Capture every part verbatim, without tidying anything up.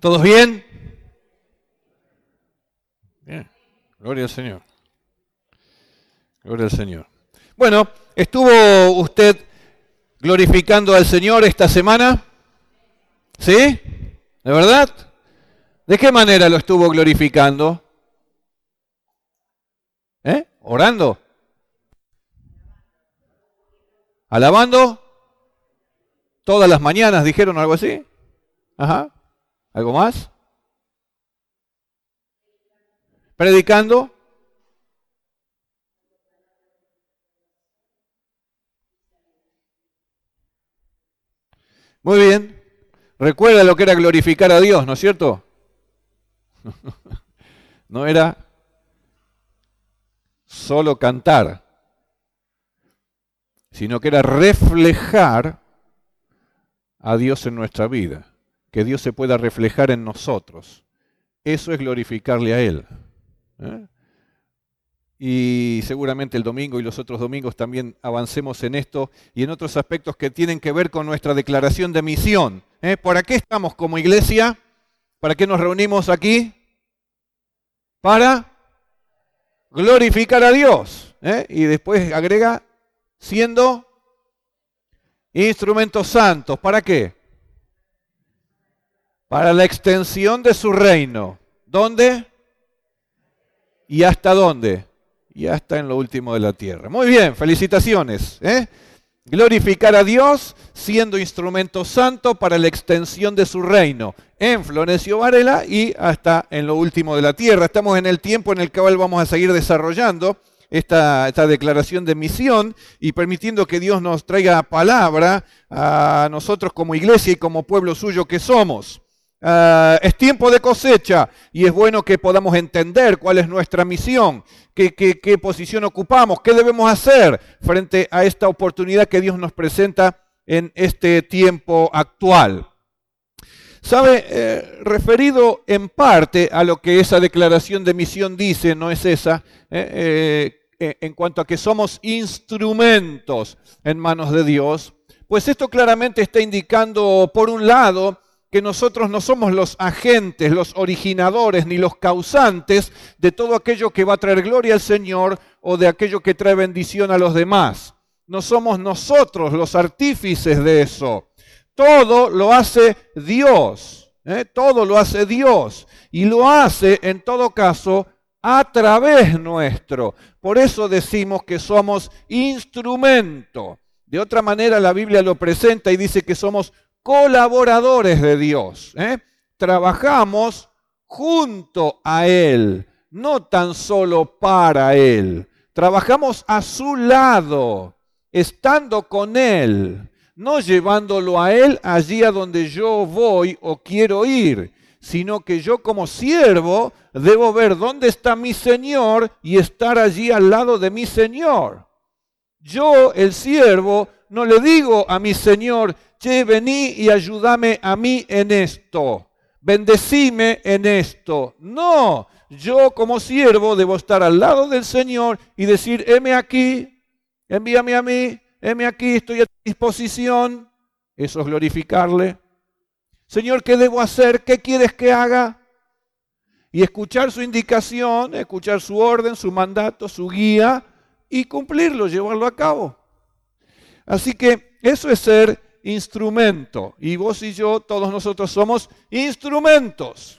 ¿Todos bien? Bien. Gloria al Señor. Gloria al Señor. Bueno, ¿estuvo usted glorificando al Señor esta semana? ¿Sí? ¿De verdad? ¿De qué manera lo estuvo glorificando? ¿Eh? ¿Orando? ¿Alabando? ¿Todas las mañanas dijeron algo así? Ajá. ¿Algo más? ¿Predicando? Muy bien. Recuerda lo que era glorificar a Dios, ¿no es cierto? No era solo cantar, sino que era reflejar a Dios en nuestra vida, que Dios se pueda reflejar en nosotros. Eso es glorificarle a Él. ¿Eh? Y seguramente el domingo y los otros domingos también avancemos en esto y en otros aspectos que tienen que ver con nuestra declaración de misión. ¿Eh? ¿Para qué estamos como iglesia? ¿Para qué nos reunimos aquí? Para glorificar a Dios. ¿Eh? Y después agrega, siendo instrumentos santos. ¿Para qué? Para la extensión de su reino. ¿Dónde? ¿Y hasta dónde? Y hasta en lo último de la tierra. Muy bien, felicitaciones. ¿eh? Glorificar a Dios siendo instrumento santo para la extensión de su reino. En Florencio Varela y hasta en lo último de la tierra. Estamos en el tiempo en el cual vamos a seguir desarrollando esta, esta declaración de misión y permitiendo que Dios nos traiga palabra a nosotros como iglesia y como pueblo suyo que somos. Uh, es tiempo de cosecha y es bueno que podamos entender cuál es nuestra misión, qué, qué, qué posición ocupamos, qué debemos hacer frente a esta oportunidad que Dios nos presenta en este tiempo actual. ¿Sabe? Eh, referido en parte a lo que esa declaración de misión dice, no es esa, eh, eh, en cuanto a que somos instrumentos en manos de Dios, pues esto claramente está indicando, por un lado, que nosotros no somos los agentes, los originadores, ni los causantes de todo aquello que va a traer gloria al Señor o de aquello que trae bendición a los demás. No somos nosotros los artífices de eso. Todo lo hace Dios, ¿eh? Todo lo hace Dios y lo hace en todo caso a través nuestro. Por eso decimos que somos instrumento. De otra manera la Biblia lo presenta y dice que somos colaboradores de Dios. ¿eh? Trabajamos junto a Él, no tan solo para Él. Trabajamos a su lado, estando con Él, no llevándolo a Él allí a donde yo voy o quiero ir, sino que yo como siervo debo ver dónde está mi Señor y estar allí al lado de mi Señor. Yo, el siervo, no le digo a mi Señor, che, vení y ayúdame a mí en esto, bendecime en esto. No, yo como siervo debo estar al lado del Señor y decir, heme aquí, envíame a mí, heme aquí, estoy a tu disposición. Eso es glorificarle. Señor, ¿qué debo hacer? ¿Qué quieres que haga? Y escuchar su indicación, escuchar su orden, su mandato, su guía y cumplirlo, llevarlo a cabo. Así que eso es ser instrumento. Y vos y yo, todos nosotros somos instrumentos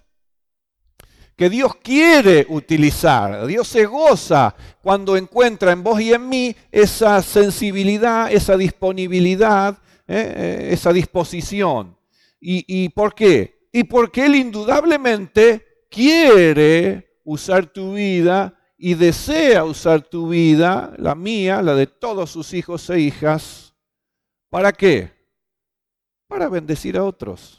que Dios quiere utilizar. Dios se goza cuando encuentra en vos y en mí esa sensibilidad, esa disponibilidad, eh, esa disposición. ¿Y, ¿Y por qué? Y porque Él indudablemente quiere usar tu vida y desea usar tu vida, la mía, la de todos sus hijos e hijas. ¿Para qué? Para bendecir a otros,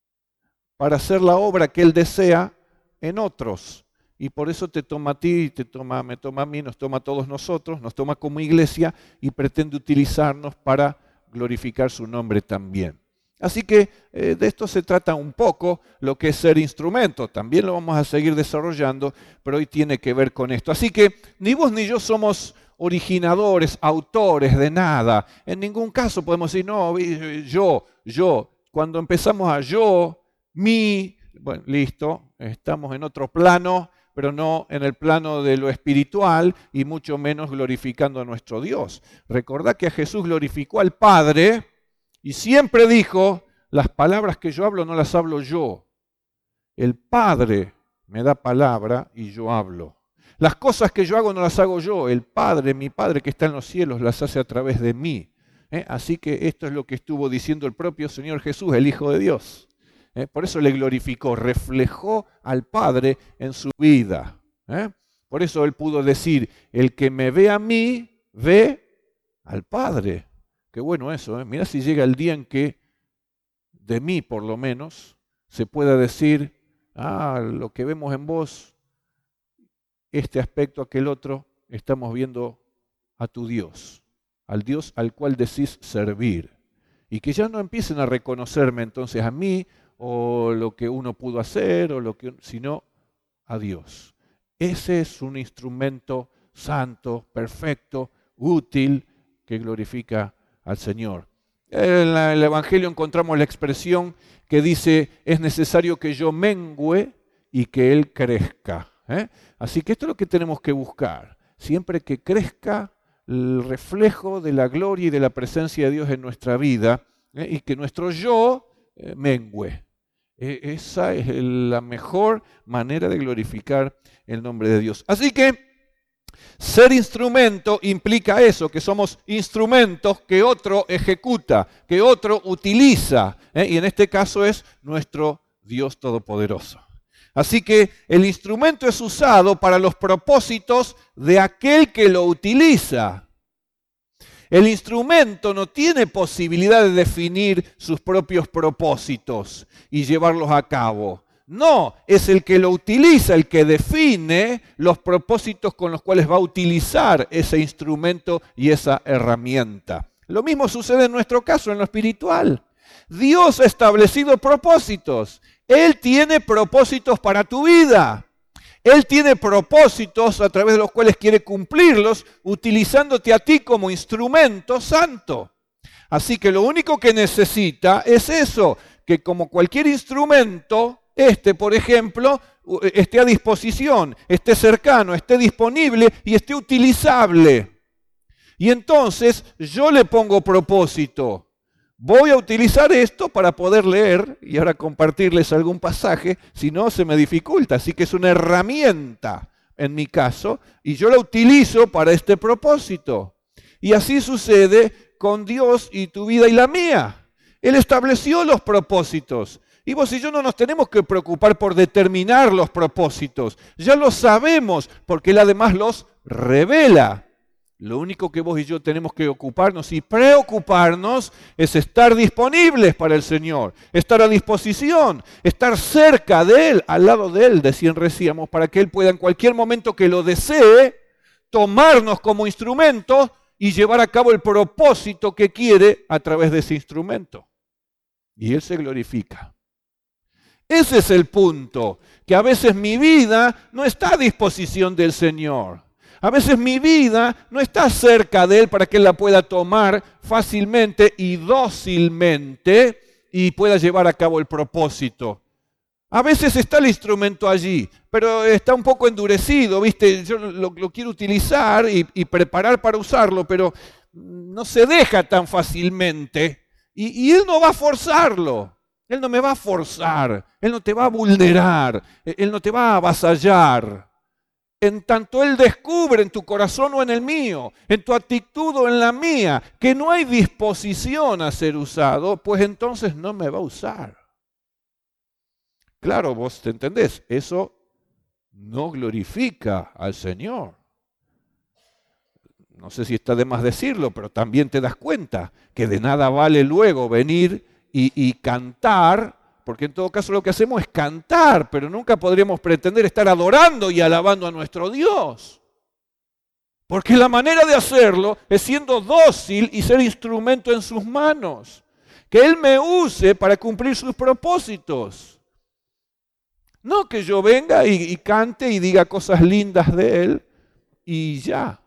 para hacer la obra que Él desea en otros. Y por eso te toma a ti, te toma, me toma a mí, nos toma a todos nosotros, nos toma como iglesia y pretende utilizarnos para glorificar su nombre también. Así que eh, de esto se trata un poco lo que es ser instrumento. También lo vamos a seguir desarrollando, pero hoy tiene que ver con esto. Así que ni vos ni yo somos originadores, autores de nada. En ningún caso podemos decir, no, yo, yo. Cuando empezamos a yo, mí, bueno, listo, estamos en otro plano, pero no en el plano de lo espiritual y mucho menos glorificando a nuestro Dios. Recordá que a Jesús glorificó al Padre y siempre dijo, las palabras que yo hablo no las hablo yo. El Padre me da palabra y yo hablo. Las cosas que yo hago no las hago yo, el Padre, mi Padre que está en los cielos, las hace a través de mí. ¿Eh? Así que esto es lo que estuvo diciendo el propio Señor Jesús, el Hijo de Dios. ¿Eh? Por eso le glorificó, reflejó al Padre en su vida. ¿Eh? Por eso él pudo decir, el que me ve a mí, ve al Padre. Qué bueno eso, ¿eh? Mirá si llega el día en que, de mí por lo menos, se pueda decir, ah, lo que vemos en vos, este aspecto, aquel otro, estamos viendo a tu Dios, al Dios al cual decís servir. Y que ya no empiecen a reconocerme entonces a mí, o lo que uno pudo hacer, o lo que, sino a Dios. Ese es un instrumento santo, perfecto, útil, que glorifica al Señor. En el Evangelio encontramos la expresión que dice, es necesario que yo mengüe y que Él crezca. ¿Eh? Así que esto es lo que tenemos que buscar. Siempre que crezca el reflejo de la gloria y de la presencia de Dios en nuestra vida, ¿eh? Y que nuestro yo eh, mengüe. Eh, esa es la mejor manera de glorificar el nombre de Dios. Así que ser instrumento implica eso, que somos instrumentos que otro ejecuta, que otro utiliza, ¿eh? Y en este caso es nuestro Dios Todopoderoso. Así que el instrumento es usado para los propósitos de aquel que lo utiliza. El instrumento no tiene posibilidad de definir sus propios propósitos y llevarlos a cabo. No, es el que lo utiliza, el que define los propósitos con los cuales va a utilizar ese instrumento y esa herramienta. Lo mismo sucede en nuestro caso, en lo espiritual. Dios ha establecido propósitos. Él tiene propósitos para tu vida. Él tiene propósitos a través de los cuales quiere cumplirlos, utilizándote a ti como instrumento santo. Así que lo único que necesita es eso, que como cualquier instrumento, este, por ejemplo, esté a disposición, esté cercano, esté disponible y esté utilizable. Y entonces yo le pongo propósito. Voy a utilizar esto para poder leer y ahora compartirles algún pasaje, si no se me dificulta. Así que es una herramienta en mi caso y yo la utilizo para este propósito. Y así sucede con Dios y tu vida y la mía. Él estableció los propósitos. Y vos y yo no nos tenemos que preocupar por determinar los propósitos. Ya los sabemos porque Él además los revela. Lo único que vos y yo tenemos que ocuparnos y preocuparnos es estar disponibles para el Señor, estar a disposición, estar cerca de Él, al lado de Él, decían recíamos, para que Él pueda en cualquier momento que lo desee, tomarnos como instrumento y llevar a cabo el propósito que quiere a través de ese instrumento. Y Él se glorifica. Ese es el punto, que a veces mi vida no está a disposición del Señor. A veces mi vida no está cerca de Él para que Él la pueda tomar fácilmente y dócilmente y pueda llevar a cabo el propósito. A veces está el instrumento allí, pero está un poco endurecido, ¿viste? Yo lo, lo quiero utilizar y, y preparar para usarlo, pero no se deja tan fácilmente y, y Él no va a forzarlo. Él no me va a forzar, Él no te va a vulnerar, Él no te va a avasallar. En tanto Él descubre en tu corazón o en el mío, en tu actitud o en la mía, que no hay disposición a ser usado, pues entonces no me va a usar. Claro, vos te entendés, eso no glorifica al Señor. No sé si está de más decirlo, pero también te das cuenta que de nada vale luego venir y, y cantar. Porque en todo caso lo que hacemos es cantar, pero nunca podríamos pretender estar adorando y alabando a nuestro Dios. Porque la manera de hacerlo es siendo dócil y ser instrumento en sus manos. Que Él me use para cumplir sus propósitos. No que yo venga y, y cante y diga cosas lindas de Él y ya.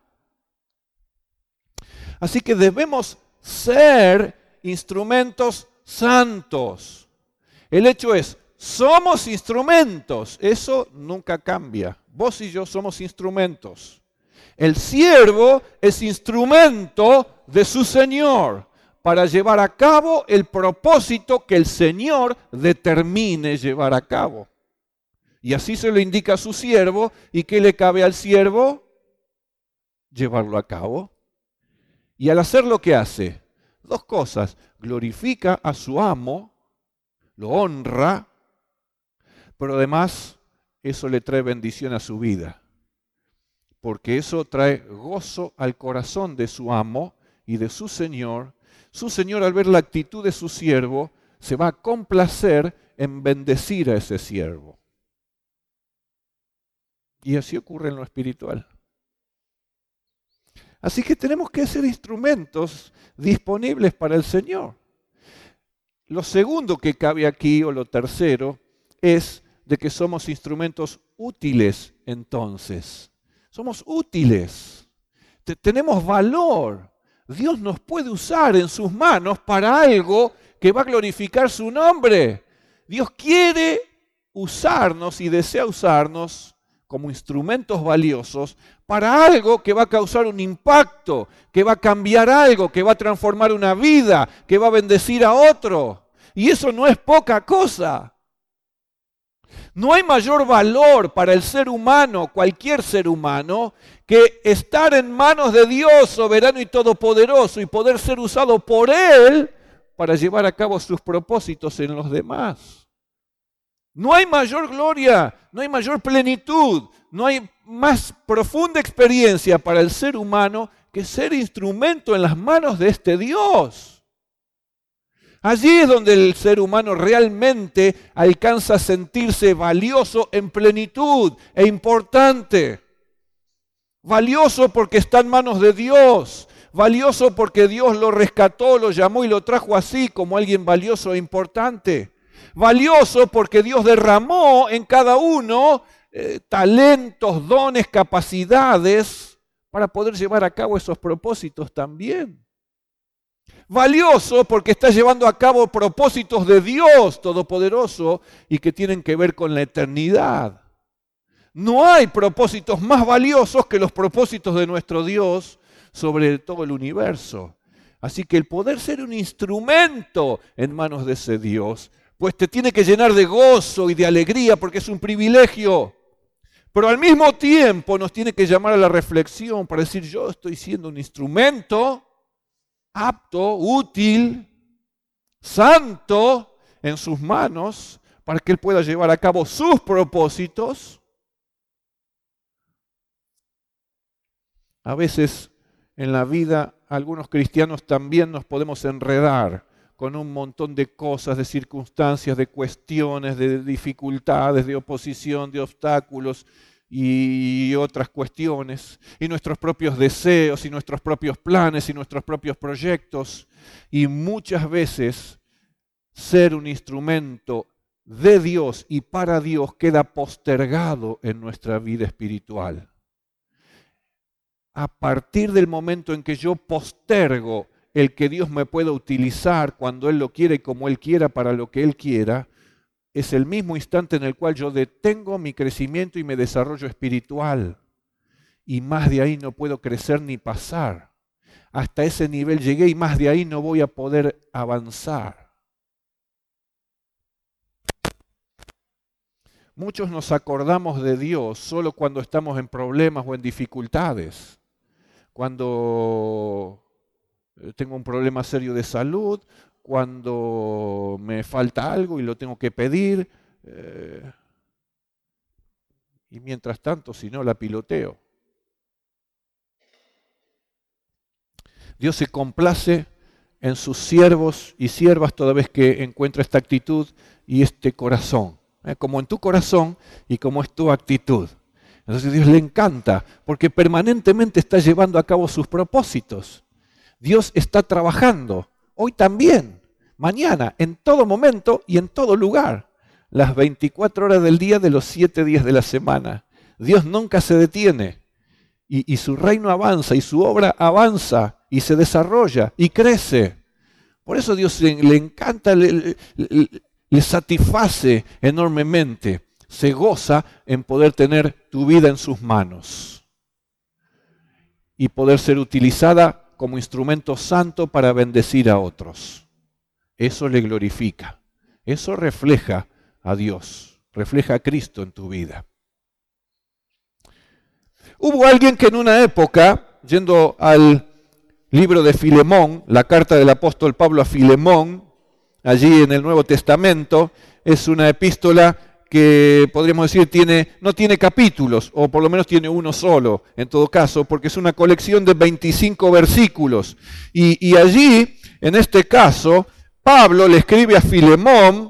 Así que debemos ser instrumentos santos. El hecho es, Somos instrumentos, eso nunca cambia. Vos y yo somos instrumentos. El siervo es instrumento de su Señor para llevar a cabo el propósito que el Señor determine llevar a cabo. Y así se lo indica a su siervo. ¿Y qué le cabe al siervo? Llevarlo a cabo. Y al hacer lo que hace, dos cosas: glorifica a su amo, lo honra, pero además eso le trae bendición a su vida, porque eso trae gozo al corazón de su amo y de su Señor. Su Señor, al ver la actitud de su siervo, se va a complacer en bendecir a ese siervo. Y así ocurre en lo espiritual. Así que tenemos que ser instrumentos disponibles para el Señor. Lo segundo que cabe aquí, o lo tercero, es de que somos instrumentos útiles entonces. Somos útiles. Te- tenemos valor. Dios nos puede usar en sus manos para algo que va a glorificar su nombre. Dios quiere usarnos y desea usarnos como instrumentos valiosos para algo que va a causar un impacto, que va a cambiar algo, que va a transformar una vida, que va a bendecir a otro. Y eso no es poca cosa. No hay mayor valor para el ser humano, cualquier ser humano, que estar en manos de Dios soberano y todopoderoso y poder ser usado por Él para llevar a cabo sus propósitos en los demás. No hay mayor gloria, no hay mayor plenitud, no hay más profunda experiencia para el ser humano que ser instrumento en las manos de este Dios. Allí es donde el ser humano realmente alcanza a sentirse valioso en plenitud e importante. Valioso porque está en manos de Dios. Valioso porque Dios lo rescató, lo llamó y lo trajo así como alguien valioso e importante. Valioso porque Dios derramó en cada uno eh, talentos, dones, capacidades para poder llevar a cabo esos propósitos también. Valioso porque está llevando a cabo propósitos de Dios Todopoderoso y que tienen que ver con la eternidad. No hay propósitos más valiosos que los propósitos de nuestro Dios sobre todo el universo. Así que el poder ser un instrumento en manos de ese Dios, pues te tiene que llenar de gozo y de alegría porque es un privilegio. Pero al mismo tiempo nos tiene que llamar a la reflexión para decir: yo estoy siendo un instrumento apto, útil, santo en sus manos para que Él pueda llevar a cabo sus propósitos. A veces en la vida algunos cristianos también nos podemos enredar con un montón de cosas, de circunstancias, de cuestiones, de dificultades, de oposición, de obstáculos y otras cuestiones, y nuestros propios deseos, y nuestros propios planes, y nuestros propios proyectos. Y muchas veces ser un instrumento de Dios y para Dios queda postergado en nuestra vida espiritual. A partir del momento en que yo postergo el que Dios me pueda utilizar cuando Él lo quiera y como Él quiera para lo que Él quiera, es el mismo instante en el cual yo detengo mi crecimiento y mi desarrollo espiritual. Y más de ahí no puedo crecer ni pasar. Hasta ese nivel llegué y más de ahí no voy a poder avanzar. Muchos nos acordamos de Dios solo cuando estamos en problemas o en dificultades. Cuando tengo un problema serio de salud, cuando me falta algo y lo tengo que pedir, eh, y mientras tanto, si no, la piloteo. Dios se complace en sus siervos y siervas toda vez que encuentra esta actitud y este corazón, ¿eh? Como en tu corazón y como es tu actitud. Entonces Dios le encanta porque permanentemente está llevando a cabo sus propósitos. Dios está trabajando, hoy también, mañana, en todo momento y en todo lugar, las veinticuatro horas del día de los siete días de la semana. Dios nunca se detiene y, y su reino avanza y su obra avanza y se desarrolla y crece. Por eso Dios le, le encanta, le, le, le satisface enormemente, se goza en poder tener tu vida en sus manos y poder ser utilizada como instrumento santo para bendecir a otros. Eso le glorifica, eso refleja a Dios, refleja a Cristo en tu vida. Hubo alguien que en una época, yendo al libro de Filemón, la carta del apóstol Pablo a Filemón, allí en el Nuevo Testamento, es una epístola que podríamos decir tiene, no tiene capítulos, o por lo menos tiene uno solo, en todo caso, porque es una colección de veinticinco versículos. Y, y allí, en este caso, Pablo le escribe a Filemón,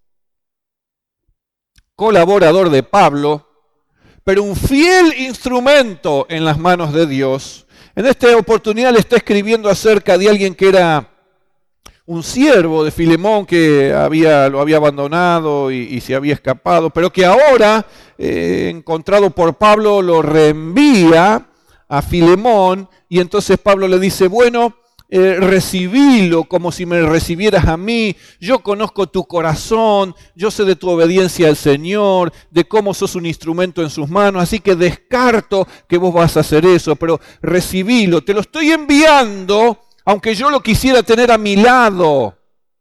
colaborador de Pablo, pero un fiel instrumento en las manos de Dios. En esta oportunidad le está escribiendo acerca de alguien que era un siervo de Filemón que había, lo había abandonado y, y se había escapado, pero que ahora, eh, encontrado por Pablo, lo reenvía a Filemón, y entonces Pablo le dice, bueno, eh, recibílo como si me recibieras a mí, yo conozco tu corazón, yo sé de tu obediencia al Señor, de cómo sos un instrumento en sus manos, así que descarto que vos vas a hacer eso, pero recibílo, te lo estoy enviando, aunque yo lo quisiera tener a mi lado,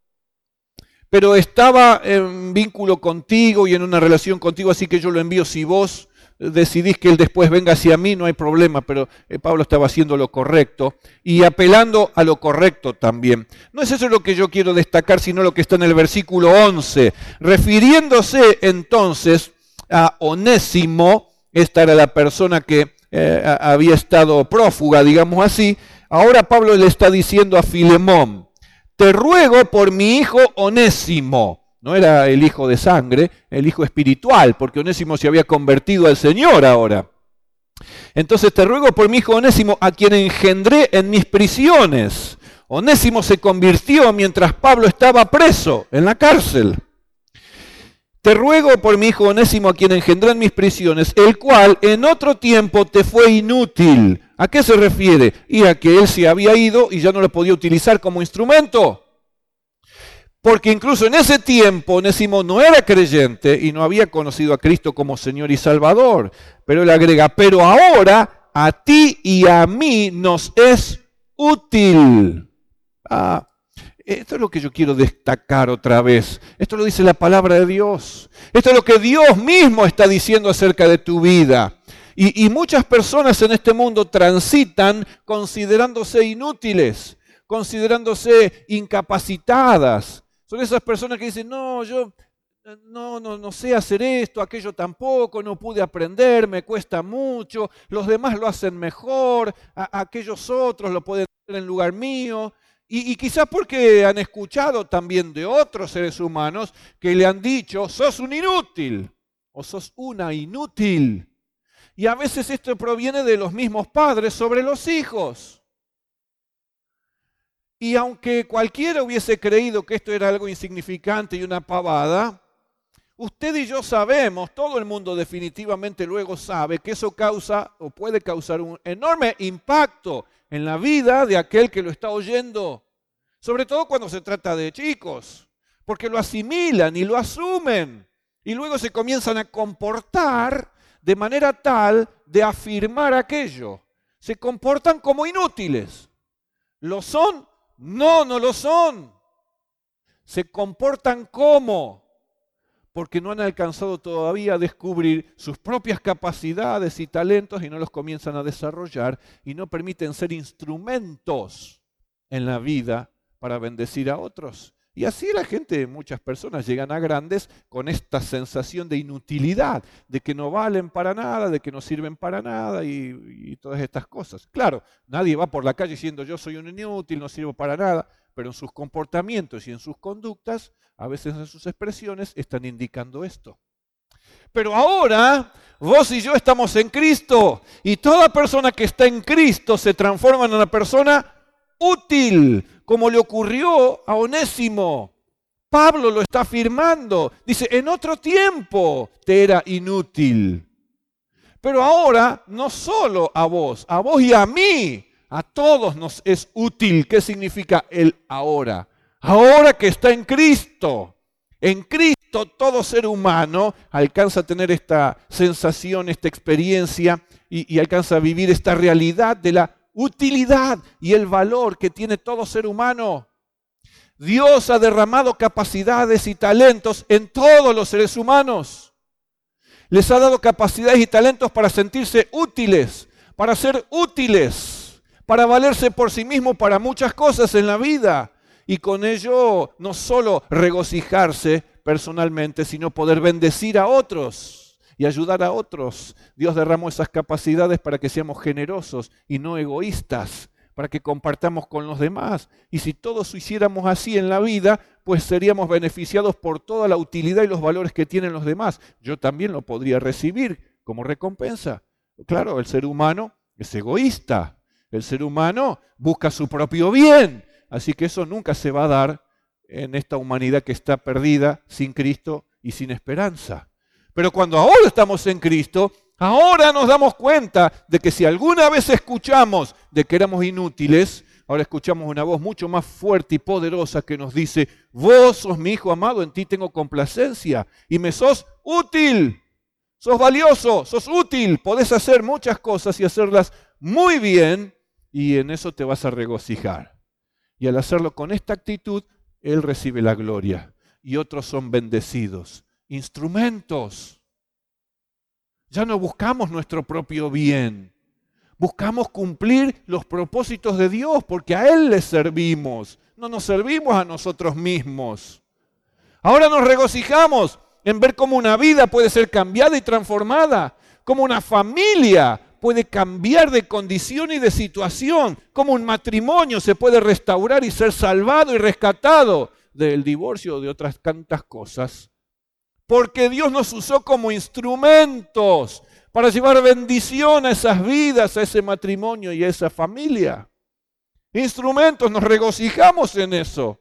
pero estaba en vínculo contigo y en una relación contigo, así que yo lo envío. Si vos decidís que él después venga hacia mí, no hay problema, pero Pablo estaba haciendo lo correcto y apelando a lo correcto también. No es eso lo que yo quiero destacar, sino lo que está en el versículo once, refiriéndose entonces a Onésimo. Esta era la persona que eh, había estado prófuga, digamos así. Ahora Pablo le está diciendo a Filemón, te ruego por mi hijo Onésimo. No era el hijo de sangre, el hijo espiritual, porque Onésimo se había convertido al Señor ahora. Entonces te ruego por mi hijo Onésimo, a quien engendré en mis prisiones. Onésimo se convirtió mientras Pablo estaba preso en la cárcel. Te ruego por mi hijo Onésimo, a quien engendré en mis prisiones, el cual en otro tiempo te fue inútil. ¿A qué se refiere? Y a que él se había ido y ya no lo podía utilizar como instrumento. Porque incluso en ese tiempo Onésimo no era creyente y no había conocido a Cristo como Señor y Salvador. Pero él agrega, pero ahora a ti y a mí nos es útil. Ah, esto es lo que yo quiero destacar otra vez. Esto lo dice la palabra de Dios. Esto es lo que Dios mismo está diciendo acerca de tu vida. Y, y muchas personas en este mundo transitan considerándose inútiles, considerándose incapacitadas. Son esas personas que dicen, no, yo no, no, no sé hacer esto, aquello tampoco, no pude aprender, me cuesta mucho, los demás lo hacen mejor, a, aquellos otros lo pueden hacer en lugar mío. Y, y quizás porque han escuchado también de otros seres humanos que le han dicho, sos un inútil o sos una inútil. Y a veces esto proviene de los mismos padres sobre los hijos. Y aunque cualquiera hubiese creído que esto era algo insignificante y una pavada, usted y yo sabemos, todo el mundo definitivamente luego sabe que eso causa o puede causar un enorme impacto en la vida de aquel que lo está oyendo. Sobre todo cuando se trata de chicos, porque lo asimilan y lo asumen. Y luego se comienzan a comportar de manera tal de afirmar aquello. Se comportan como inútiles. ¿Lo son? No, no lo son. Se comportan como, porque no han alcanzado todavía a descubrir sus propias capacidades y talentos y no los comienzan a desarrollar y no permiten ser instrumentos en la vida para bendecir a otros. Y así la gente, muchas personas llegan a grandes con esta sensación de inutilidad, de que no valen para nada, de que no sirven para nada y, y todas estas cosas. Claro, nadie va por la calle diciendo yo soy un inútil, no sirvo para nada, pero en sus comportamientos y en sus conductas, a veces en sus expresiones, están indicando esto. Pero ahora, vos y yo estamos en Cristo y toda persona que está en Cristo se transforma en una persona útil, como le ocurrió a Onésimo. Pablo lo está afirmando. Dice, en otro tiempo te era inútil. Pero ahora, no solo a vos, a vos y a mí, a todos nos es útil. ¿Qué significa el ahora? Ahora que está en Cristo. En Cristo todo ser humano alcanza a tener esta sensación, esta experiencia y, y alcanza a vivir esta realidad de la utilidad y el valor que tiene todo ser humano. Dios ha derramado capacidades y talentos en todos los seres humanos. Les ha dado capacidades y talentos para sentirse útiles, para ser útiles, para valerse por sí mismos para muchas cosas en la vida. Y con ello no solo regocijarse personalmente, sino poder bendecir a otros y ayudar a otros. Dios derramó esas capacidades para que seamos generosos y no egoístas, para que compartamos con los demás. Y si todos hiciéramos así en la vida, pues seríamos beneficiados por toda la utilidad y los valores que tienen los demás. Yo también lo podría recibir como recompensa. Claro, el ser humano es egoísta. El ser humano busca su propio bien. Así que eso nunca se va a dar en esta humanidad que está perdida, sin Cristo y sin esperanza. Pero cuando ahora estamos en Cristo, ahora nos damos cuenta de que si alguna vez escuchamos de que éramos inútiles, ahora escuchamos una voz mucho más fuerte y poderosa que nos dice: vos sos mi hijo amado, en ti tengo complacencia y me sos útil, sos valioso, sos útil, podés hacer muchas cosas y hacerlas muy bien y en eso te vas a regocijar. Y al hacerlo con esta actitud, Él recibe la gloria y otros son bendecidos. Instrumentos. Ya no buscamos nuestro propio bien. Buscamos cumplir los propósitos de Dios porque a Él le servimos. No nos servimos a nosotros mismos. Ahora nos regocijamos en ver cómo una vida puede ser cambiada y transformada. Cómo una familia puede cambiar de condición y de situación. Cómo un matrimonio se puede restaurar y ser salvado y rescatado del divorcio o de otras tantas cosas. Porque Dios nos usó como instrumentos para llevar bendición a esas vidas, a ese matrimonio y a esa familia. Instrumentos, nos regocijamos en eso.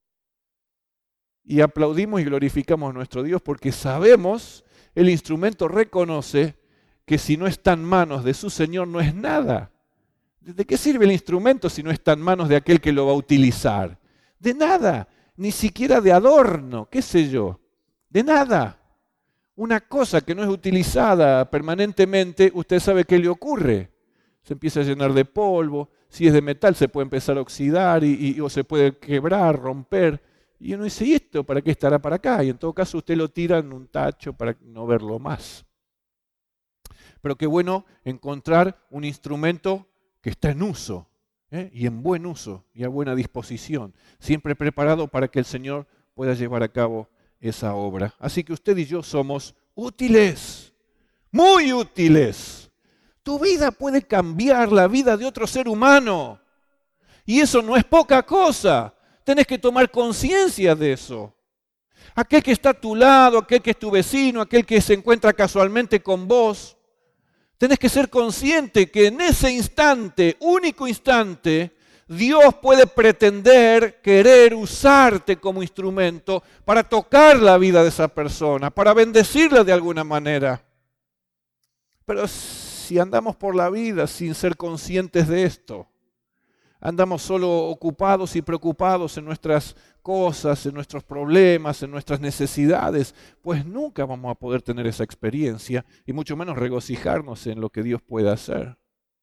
Y aplaudimos y glorificamos a nuestro Dios porque sabemos, el instrumento reconoce que si no está en manos de su Señor no es nada. ¿De qué sirve el instrumento si no está en manos de aquel que lo va a utilizar? De nada, ni siquiera de adorno, qué sé yo. De nada. Una cosa que no es utilizada permanentemente, usted sabe qué le ocurre. Se empieza a llenar de polvo. Si es de metal se puede empezar a oxidar y, y, o se puede quebrar, romper. Y uno dice, ¿y esto para qué estará para acá? Y en todo caso usted lo tira en un tacho para no verlo más. Pero qué bueno encontrar un instrumento que está en uso, ¿eh? y en buen uso y a buena disposición. Siempre preparado para que el Señor pueda llevar a cabo esa obra. Así que usted y yo somos útiles, muy útiles. Tu vida puede cambiar la vida de otro ser humano. Y eso no es poca cosa. Tenés que tomar conciencia de eso. Aquel que está a tu lado, aquel que es tu vecino, aquel que se encuentra casualmente con vos, tenés que ser consciente que en ese instante, único instante, Dios puede pretender, querer usarte como instrumento para tocar la vida de esa persona, para bendecirla de alguna manera. Pero si andamos por la vida sin ser conscientes de esto, andamos solo ocupados y preocupados en nuestras cosas, en nuestros problemas, en nuestras necesidades, pues nunca vamos a poder tener esa experiencia y mucho menos regocijarnos en lo que Dios puede hacer.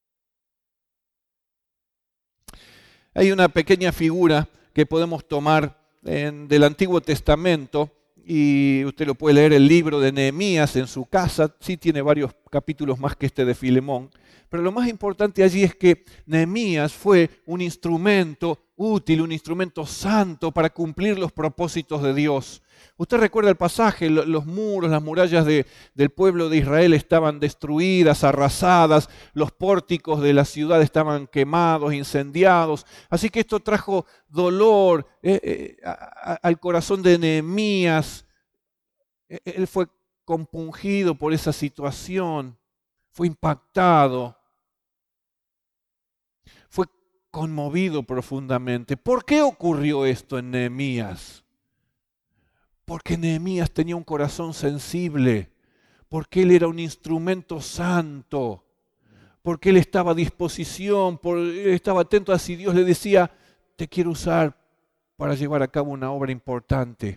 Hay una pequeña figura que podemos tomar en, del Antiguo Testamento y usted lo puede leer el libro de Nehemías en su casa, sí tiene varios capítulos más que este de Filemón, pero lo más importante allí es que Nehemías fue un instrumento útil, un instrumento santo para cumplir los propósitos de Dios. Usted recuerda el pasaje, los muros, las murallas de, del pueblo de Israel estaban destruidas, arrasadas, los pórticos de la ciudad estaban quemados, incendiados. Así que esto trajo dolor eh, eh, a, a, al corazón de Nehemías. Él fue compungido por esa situación, fue impactado, fue conmovido profundamente. ¿Por qué ocurrió esto en Nehemías? Porque Nehemías tenía un corazón sensible, porque él era un instrumento santo, porque él estaba a disposición, porque él estaba atento a si Dios le decía, te quiero usar para llevar a cabo una obra importante,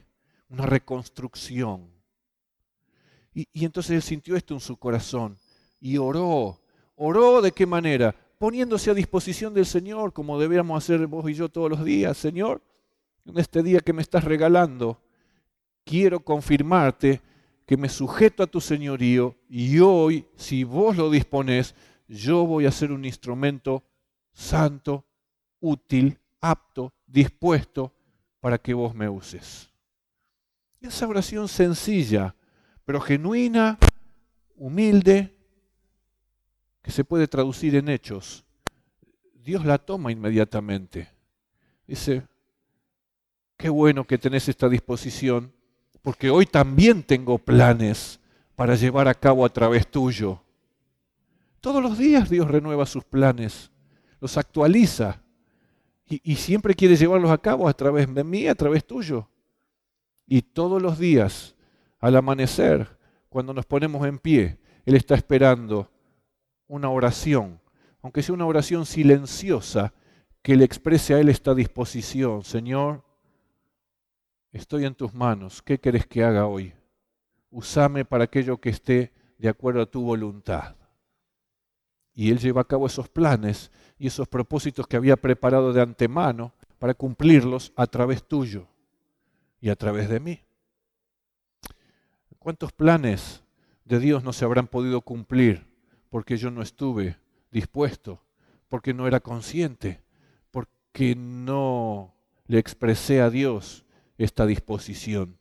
una reconstrucción. Y, y entonces él sintió esto en su corazón y oró. ¿Oró de qué manera? Poniéndose a disposición del Señor, como deberíamos hacer vos y yo todos los días. Señor, en este día que me estás regalando, quiero confirmarte que me sujeto a tu señorío y hoy, si vos lo disponés, yo voy a ser un instrumento santo, útil, apto, dispuesto para que vos me uses. Esa oración sencilla, pero genuina, humilde, que se puede traducir en hechos. Dios la toma inmediatamente. Dice, qué bueno que tenés esta disposición, porque hoy también tengo planes para llevar a cabo a través tuyo. Todos los días Dios renueva sus planes, los actualiza y, y siempre quiere llevarlos a cabo a través de mí, a través tuyo. Y todos los días, al amanecer, cuando nos ponemos en pie, Él está esperando una oración, aunque sea una oración silenciosa, que le exprese a Él esta disposición. Señor, estoy en tus manos, ¿qué querés que haga hoy? Úsame para aquello que esté de acuerdo a tu voluntad. Y Él lleva a cabo esos planes y esos propósitos que había preparado de antemano para cumplirlos a través tuyo y a través de mí. ¿Cuántos planes de Dios no se habrán podido cumplir porque yo no estuve dispuesto, porque no era consciente, porque no le expresé a Dios esta disposición?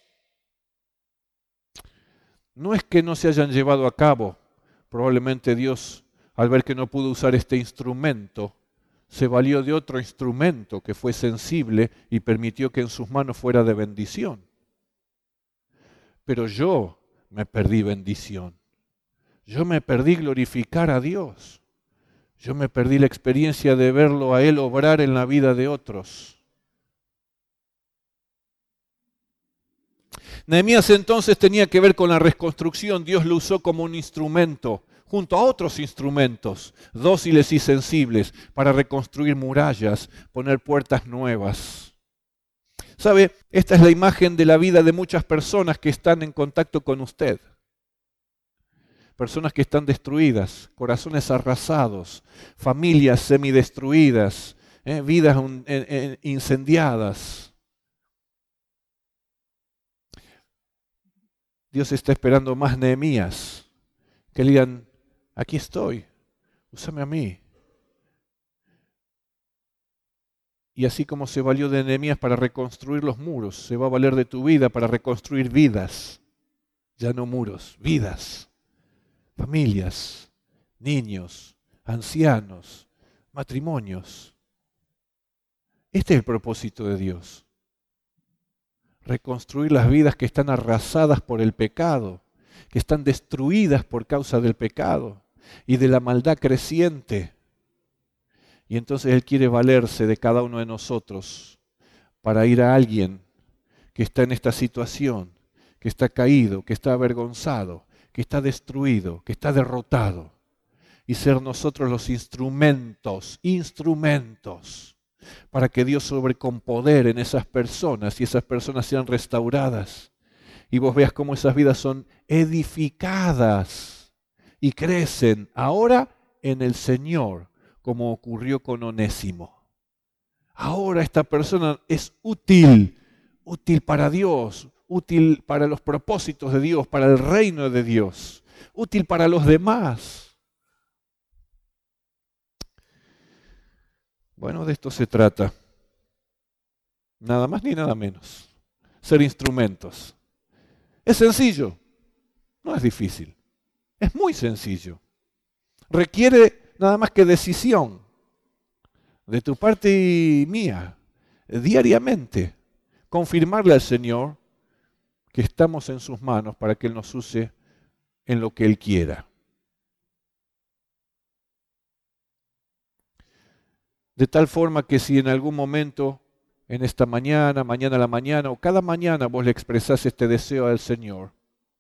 No es que no se hayan llevado a cabo, probablemente Dios, al ver que no pudo usar este instrumento, se valió de otro instrumento que fue sensible y permitió que en sus manos fuera de bendición. Pero yo me perdí bendición. Yo me perdí glorificar a Dios. Yo me perdí la experiencia de verlo a Él obrar en la vida de otros. Nehemías entonces tenía que ver con la reconstrucción. Dios lo usó como un instrumento, junto a otros instrumentos, dóciles y sensibles, para reconstruir murallas, poner puertas nuevas. ¿Sabe? Esta es la imagen de la vida de muchas personas que están en contacto con usted. Personas que están destruidas, corazones arrasados, familias semidestruidas, eh, vidas un, eh, eh, incendiadas. Dios está esperando más Nehemías que le digan, aquí estoy, úsame a mí. Y así como se valió de Nehemías para reconstruir los muros, se va a valer de tu vida para reconstruir vidas. Ya no muros, vidas. Familias, niños, ancianos, matrimonios. Este es el propósito de Dios. Reconstruir las vidas que están arrasadas por el pecado, que están destruidas por causa del pecado y de la maldad creciente. Y entonces Él quiere valerse de cada uno de nosotros para ir a alguien que está en esta situación, que está caído, que está avergonzado, que está destruido, que está derrotado, y ser nosotros los instrumentos, instrumentos, para que Dios sobre con poder en esas personas y esas personas sean restauradas. Y vos veas cómo esas vidas son edificadas y crecen ahora en el Señor, como ocurrió con Onésimo. Ahora esta persona es útil, útil para Dios, útil para los propósitos de Dios, para el reino de Dios, útil para los demás. Bueno, de esto se trata. Nada más ni nada menos. Ser instrumentos. Es sencillo, no es difícil. Es muy sencillo. Requiere nada más que decisión de tu parte y mía, diariamente. Confirmarle al Señor que estamos en sus manos para que Él nos use en lo que Él quiera. De tal forma que si en algún momento, en esta mañana, mañana a la mañana, o cada mañana vos le expresás este deseo al Señor,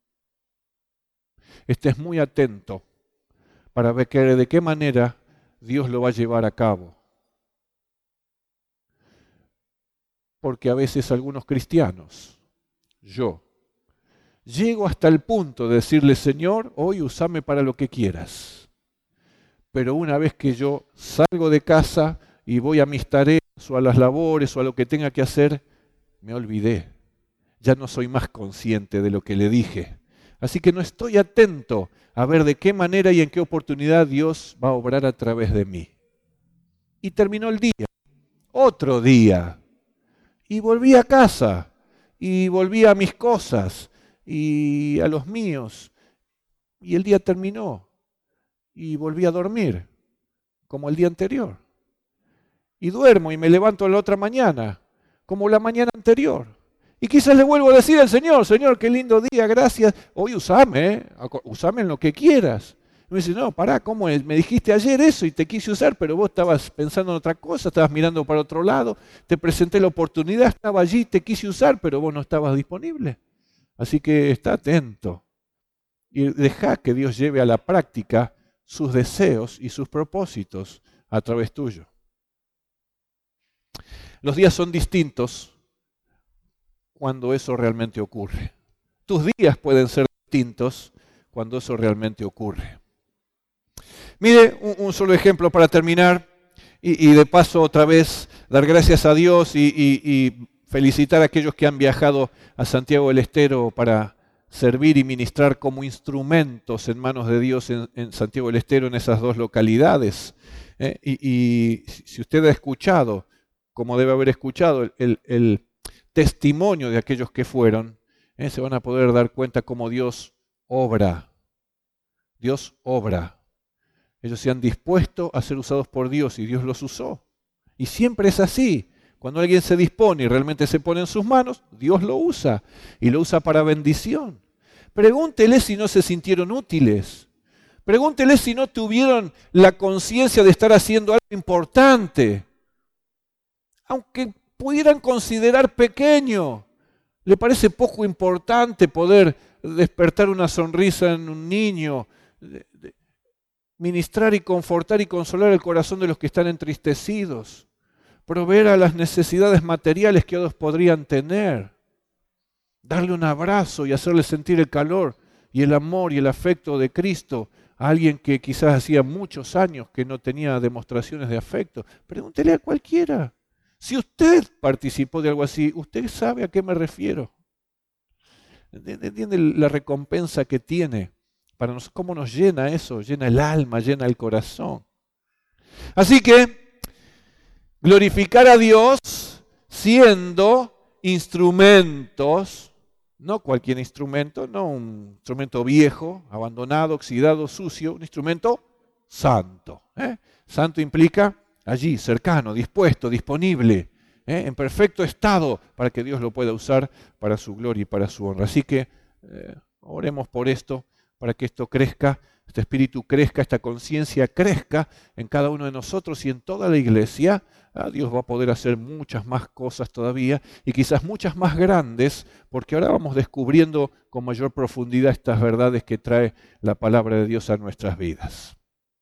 estés muy atento para ver que, de qué manera Dios lo va a llevar a cabo. Porque a veces algunos cristianos yo. Llego hasta el punto de decirle, Señor, hoy usame para lo que quieras. Pero una vez que yo salgo de casa y voy a mis tareas o a las labores o a lo que tenga que hacer, me olvidé. Ya no soy más consciente de lo que le dije. Así que no estoy atento a ver de qué manera y en qué oportunidad Dios va a obrar a través de mí. Y terminó el día, otro día, y volví a casa, y volví a mis cosas, y a los míos, y el día terminó, y volví a dormir, como el día anterior. Y duermo y me levanto la otra mañana, como la mañana anterior. Y quizás le vuelvo a decir al Señor, Señor, qué lindo día, gracias. Hoy usame, ¿eh? Usame en lo que quieras. Y me dice, no, pará, ¿cómo es? Me dijiste ayer eso y te quise usar, pero vos estabas pensando en otra cosa, estabas mirando para otro lado. Te presenté la oportunidad, estaba allí, te quise usar, pero vos no estabas disponible. Así que está atento y deja que Dios lleve a la práctica sus deseos y sus propósitos a través tuyo. Los días son distintos cuando eso realmente ocurre. Tus días pueden ser distintos cuando eso realmente ocurre. Mire, un, un solo ejemplo para terminar y, y de paso otra vez dar gracias a Dios y, y, y felicitar a aquellos que han viajado a Santiago del Estero para servir y ministrar como instrumentos en manos de Dios en, en Santiago del Estero, en esas dos localidades. ¿Eh? Y, y si usted ha escuchado, como debe haber escuchado, el, el, el testimonio de aquellos que fueron, ¿eh? se van a poder dar cuenta cómo Dios obra. Dios obra. Ellos se han dispuesto a ser usados por Dios y Dios los usó. Y siempre es así. Cuando alguien se dispone y realmente se pone en sus manos, Dios lo usa y lo usa para bendición. Pregúntele si no se sintieron útiles. Pregúntele si no tuvieron la conciencia de estar haciendo algo importante. Aunque pudieran considerar pequeño, ¿le parece poco importante poder despertar una sonrisa en un niño, ministrar y confortar y consolar el corazón de los que están entristecidos, proveer a las necesidades materiales que otros podrían tener, darle un abrazo y hacerle sentir el calor y el amor y el afecto de Cristo a alguien que quizás hacía muchos años que no tenía demostraciones de afecto? Pregúntele a cualquiera. Si usted participó de algo así, usted sabe a qué me refiero. ¿Entiende la recompensa que tiene? Para nosotros, cómo nos llena eso, llena el alma, llena el corazón. Así que, glorificar a Dios siendo instrumentos, no cualquier instrumento, no un instrumento viejo, abandonado, oxidado, sucio, un instrumento santo. ¿eh? Santo implica allí, cercano, dispuesto, disponible, ¿eh? en perfecto estado para que Dios lo pueda usar para su gloria y para su honra. Así que eh, oremos por esto, para que esto crezca, este espíritu crezca, esta conciencia crezca en cada uno de nosotros y en toda la iglesia. Ah, Dios va a poder hacer muchas más cosas todavía y quizás muchas más grandes, porque ahora vamos descubriendo con mayor profundidad estas verdades que trae la palabra de Dios a nuestras vidas.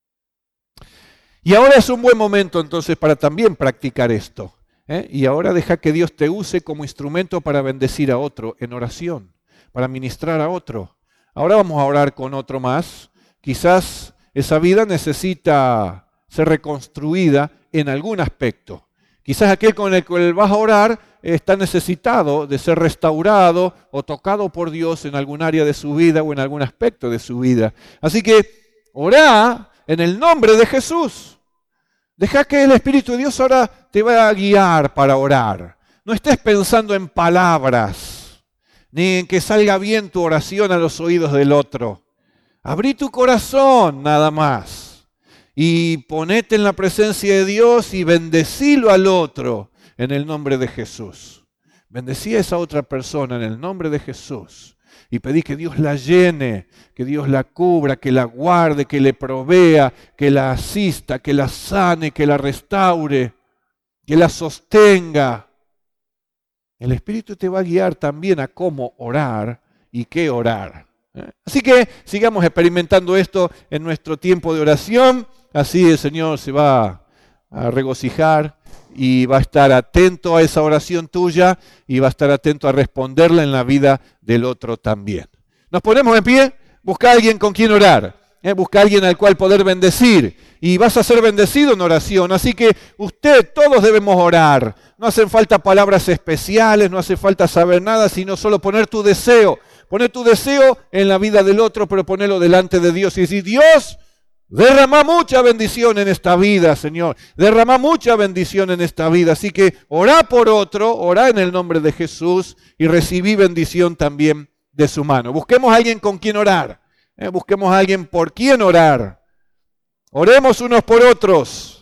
Y ahora es un buen momento entonces para también practicar esto. ¿eh? Y ahora deja que Dios te use como instrumento para bendecir a otro en oración, para ministrar a otro. Ahora vamos a orar con otro más. Quizás esa vida necesita ser reconstruida en algún aspecto. Quizás aquel con el que vas a orar está necesitado de ser restaurado o tocado por Dios en algún área de su vida o en algún aspecto de su vida. Así que orá en el nombre de Jesús. Deja que el Espíritu de Dios ahora te va a guiar para orar. No estés pensando en palabras, ni en que salga bien tu oración a los oídos del otro. Abrí tu corazón nada más y ponete en la presencia de Dios y bendecilo al otro en el nombre de Jesús. Bendecí a esa otra persona en el nombre de Jesús y pedí que Dios la llene, que Dios la cubra, que la guarde, que le provea, que la asista, que la sane, que la restaure, que la sostenga. El Espíritu te va a guiar también a cómo orar y qué orar. Así que sigamos experimentando esto en nuestro tiempo de oración. Así el Señor se va a regocijar y va a estar atento a esa oración tuya y va a estar atento a responderla en la vida del otro también. Nos ponemos en pie, busca a alguien con quien orar, ¿eh? Busca a alguien al cual poder bendecir y vas a ser bendecido en oración. Así que usted, todos debemos orar. No hacen falta palabras especiales, no hace falta saber nada, sino solo poner tu deseo. Poner tu deseo en la vida del otro, pero ponerlo delante de Dios y decir, Dios, derrama mucha bendición en esta vida, Señor. Derrama mucha bendición en esta vida. Así que orá por otro, orá en el nombre de Jesús y recibí bendición también de su mano. Busquemos a alguien con quien orar. Eh, busquemos a alguien por quien orar. Oremos unos por otros.